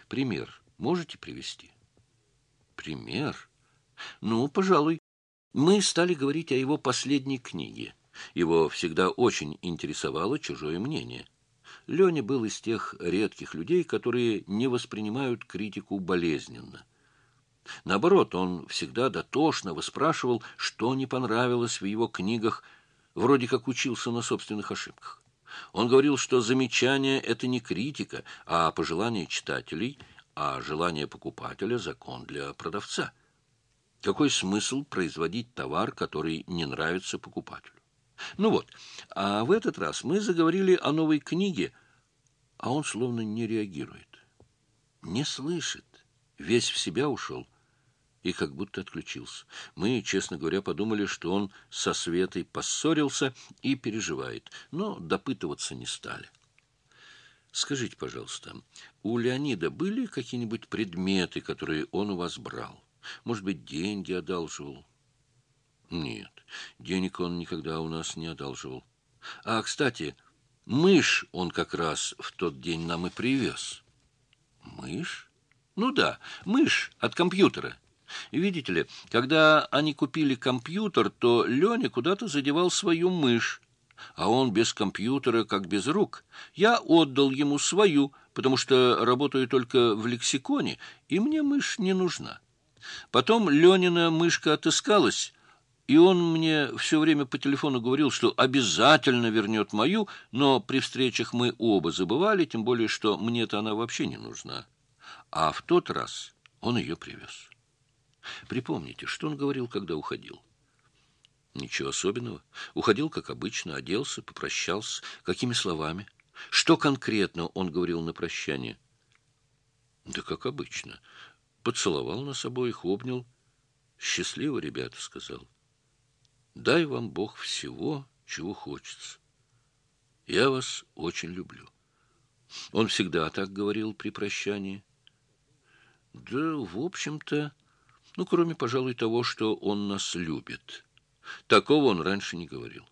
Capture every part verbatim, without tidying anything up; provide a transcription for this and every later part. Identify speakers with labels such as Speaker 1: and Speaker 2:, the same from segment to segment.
Speaker 1: Пример можете привести? Пример? Ну, пожалуй. Мы стали говорить о его последней книге. Его всегда очень интересовало чужое мнение. Леня был из тех редких людей, которые не воспринимают критику болезненно. Наоборот, он всегда дотошно выспрашивал, что не понравилось в его книгах, вроде как учился на собственных ошибках. Он говорил, что замечание – это не критика, а пожелание читателей, а желание покупателя – закон для продавца. Какой смысл производить товар, который не нравится покупателю? Ну вот, а в этот раз мы заговорили о новой книге, а он словно не реагирует, не слышит, весь в себя ушел и как будто отключился. Мы, честно говоря, подумали, что он со Светой поссорился и переживает, но допытываться не стали. Скажите, пожалуйста, у Леонида были какие-нибудь предметы, которые он у вас брал? Может быть, деньги одалживал? Нет, денег он никогда у нас не одалживал. А, кстати, мышь он как раз в тот день нам и привез. Мышь? Ну да, мышь от компьютера. Видите ли, когда они купили компьютер, то Леня куда-то задевал свою мышь, а он без компьютера, как без рук. Я отдал ему свою, потому что работаю только в лексиконе, и мне мышь не нужна. Потом Ленина мышка отыскалась, и он мне все время по телефону говорил, что обязательно вернет мою, но при встречах мы оба забывали, тем более, что мне-то она вообще не нужна. А в тот раз он ее привез. Припомните, что он говорил, когда уходил? Ничего особенного. Уходил, как обычно, оделся, попрощался. Какими словами? Что конкретно он говорил на прощание? Да как обычно. Поцеловал нас обоих, обнял. «Счастливо, ребята», — сказал. «Дай вам Бог всего, чего хочется. Я вас очень люблю». Он всегда так говорил при прощании. Да, в общем-то, ну, кроме, пожалуй, того, что он нас любит. Такого он раньше не говорил.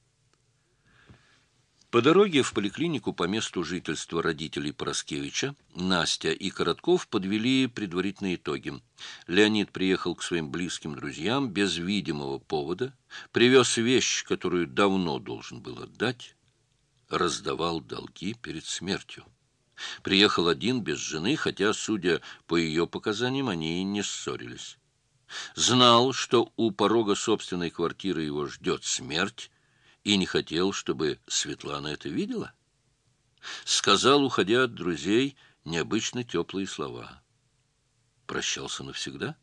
Speaker 1: По дороге в поликлинику по месту жительства родителей Пороскевича Настя и Коротков подвели предварительные итоги. Леонид приехал к своим близким друзьям без видимого повода, привез вещь, которую давно должен был отдать, раздавал долги перед смертью. Приехал один без жены, хотя, судя по ее показаниям, они и не ссорились. Знал, что у порога собственной квартиры его ждет смерть, и не хотел, чтобы Светлана это видела. Сказал, уходя от друзей, необычно теплые слова. Прощался навсегда?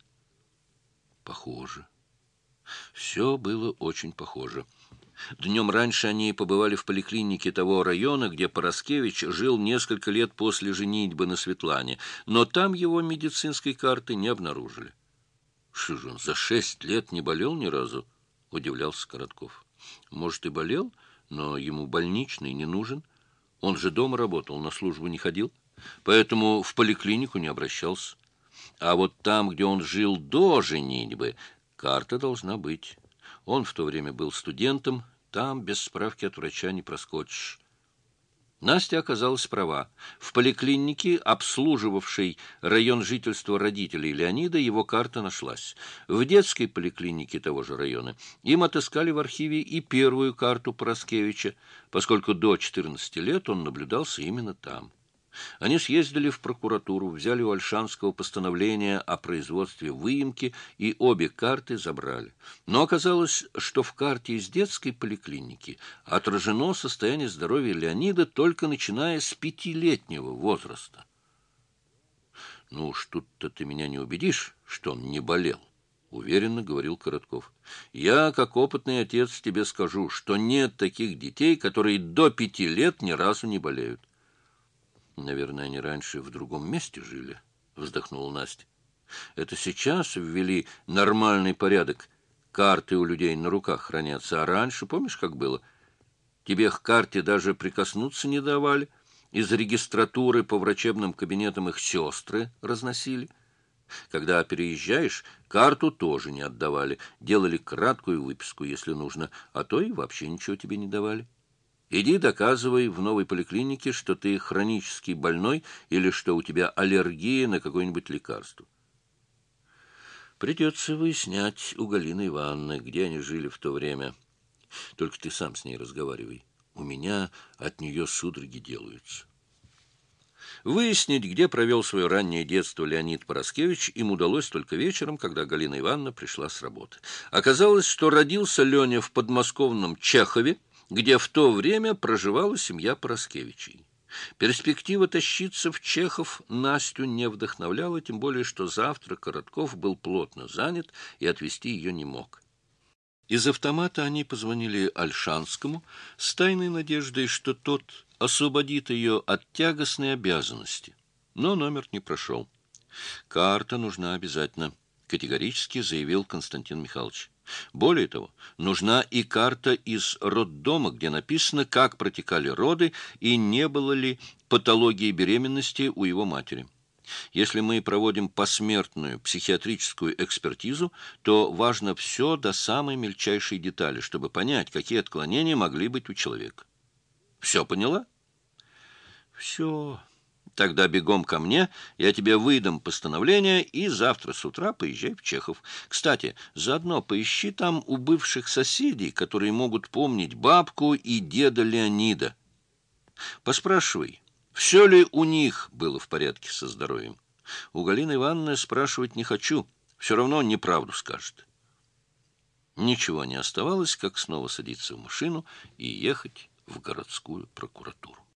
Speaker 1: Похоже. Все было очень похоже. Днем раньше они побывали в поликлинике того района, где Пороскевич жил несколько лет после женитьбы на Светлане, но там его медицинской карты не обнаружили. Что же он, за шесть лет не болел ни разу? Удивлялся Коротков. Может, и болел, но ему больничный не нужен. Он же дома работал, на службу не ходил, поэтому в поликлинику не обращался. А вот там, где он жил до женитьбы, карта должна быть. Он в то время был студентом, там без справки от врача не проскочишь. Настя оказалась права. В поликлинике, обслуживавшей район жительства родителей Леонида, его карта нашлась. В детской поликлинике того же района им отыскали в архиве и первую карту Пороскевича, поскольку до четырнадцати лет он наблюдался именно там. Они съездили в прокуратуру, взяли у Ольшанского постановление о производстве выемки и обе карты забрали. Но оказалось, что в карте из детской поликлиники отражено состояние здоровья Леонида только начиная с пятилетнего возраста. «Ну уж тут-то ты меня не убедишь, что он не болел», — уверенно говорил Коротков. «Я, как опытный отец, тебе скажу, что нет таких детей, которые до пяти лет ни разу не болеют». «Наверное, они раньше в другом месте жили», — вздохнула Настя. «Это сейчас ввели нормальный порядок. Карты у людей на руках хранятся. А раньше, помнишь, как было? Тебе к карте даже прикоснуться не давали. Из регистратуры по врачебным кабинетам их сестры разносили. Когда переезжаешь, карту тоже не отдавали. Делали краткую выписку, если нужно, а то и вообще ничего тебе не давали». Иди доказывай в новой поликлинике, что ты хронический больной или что у тебя аллергия на какое-нибудь лекарство. Придется выяснять у Галины Ивановны, где они жили в то время. Только ты сам с ней разговаривай. У меня от нее судороги делаются. Выяснить, где провел свое раннее детство Леонид Пороскевич, им удалось только вечером, когда Галина Ивановна пришла с работы. Оказалось, что родился Леня в подмосковном Чехове, где в то время проживала семья Пороскевичей. Перспектива тащиться в Чехов Настю не вдохновляла, тем более, что завтра Коротков был плотно занят и отвезти ее не мог. Из автомата они позвонили Ольшанскому с тайной надеждой, что тот освободит ее от тягостной обязанности. Но номер не прошел. «Карта нужна обязательно», — категорически заявил Константин Михайлович. «Более того, нужна и карта из роддома, где написано, как протекали роды и не было ли патологии беременности у его матери. Если мы проводим посмертную психиатрическую экспертизу, то важно все до самой мельчайшей детали, чтобы понять, какие отклонения могли быть у человека. Все поняла?» «Все. Тогда бегом ко мне, я тебе выдам постановление, и завтра с утра поезжай в Чехов. Кстати, заодно поищи там у бывших соседей, которые могут помнить бабку и деда Леонида. Поспрашивай, все ли у них было в порядке со здоровьем. У Галины Ивановны спрашивать не хочу, все равно неправду скажет». Ничего не оставалось, как снова садиться в машину и ехать в городскую прокуратуру.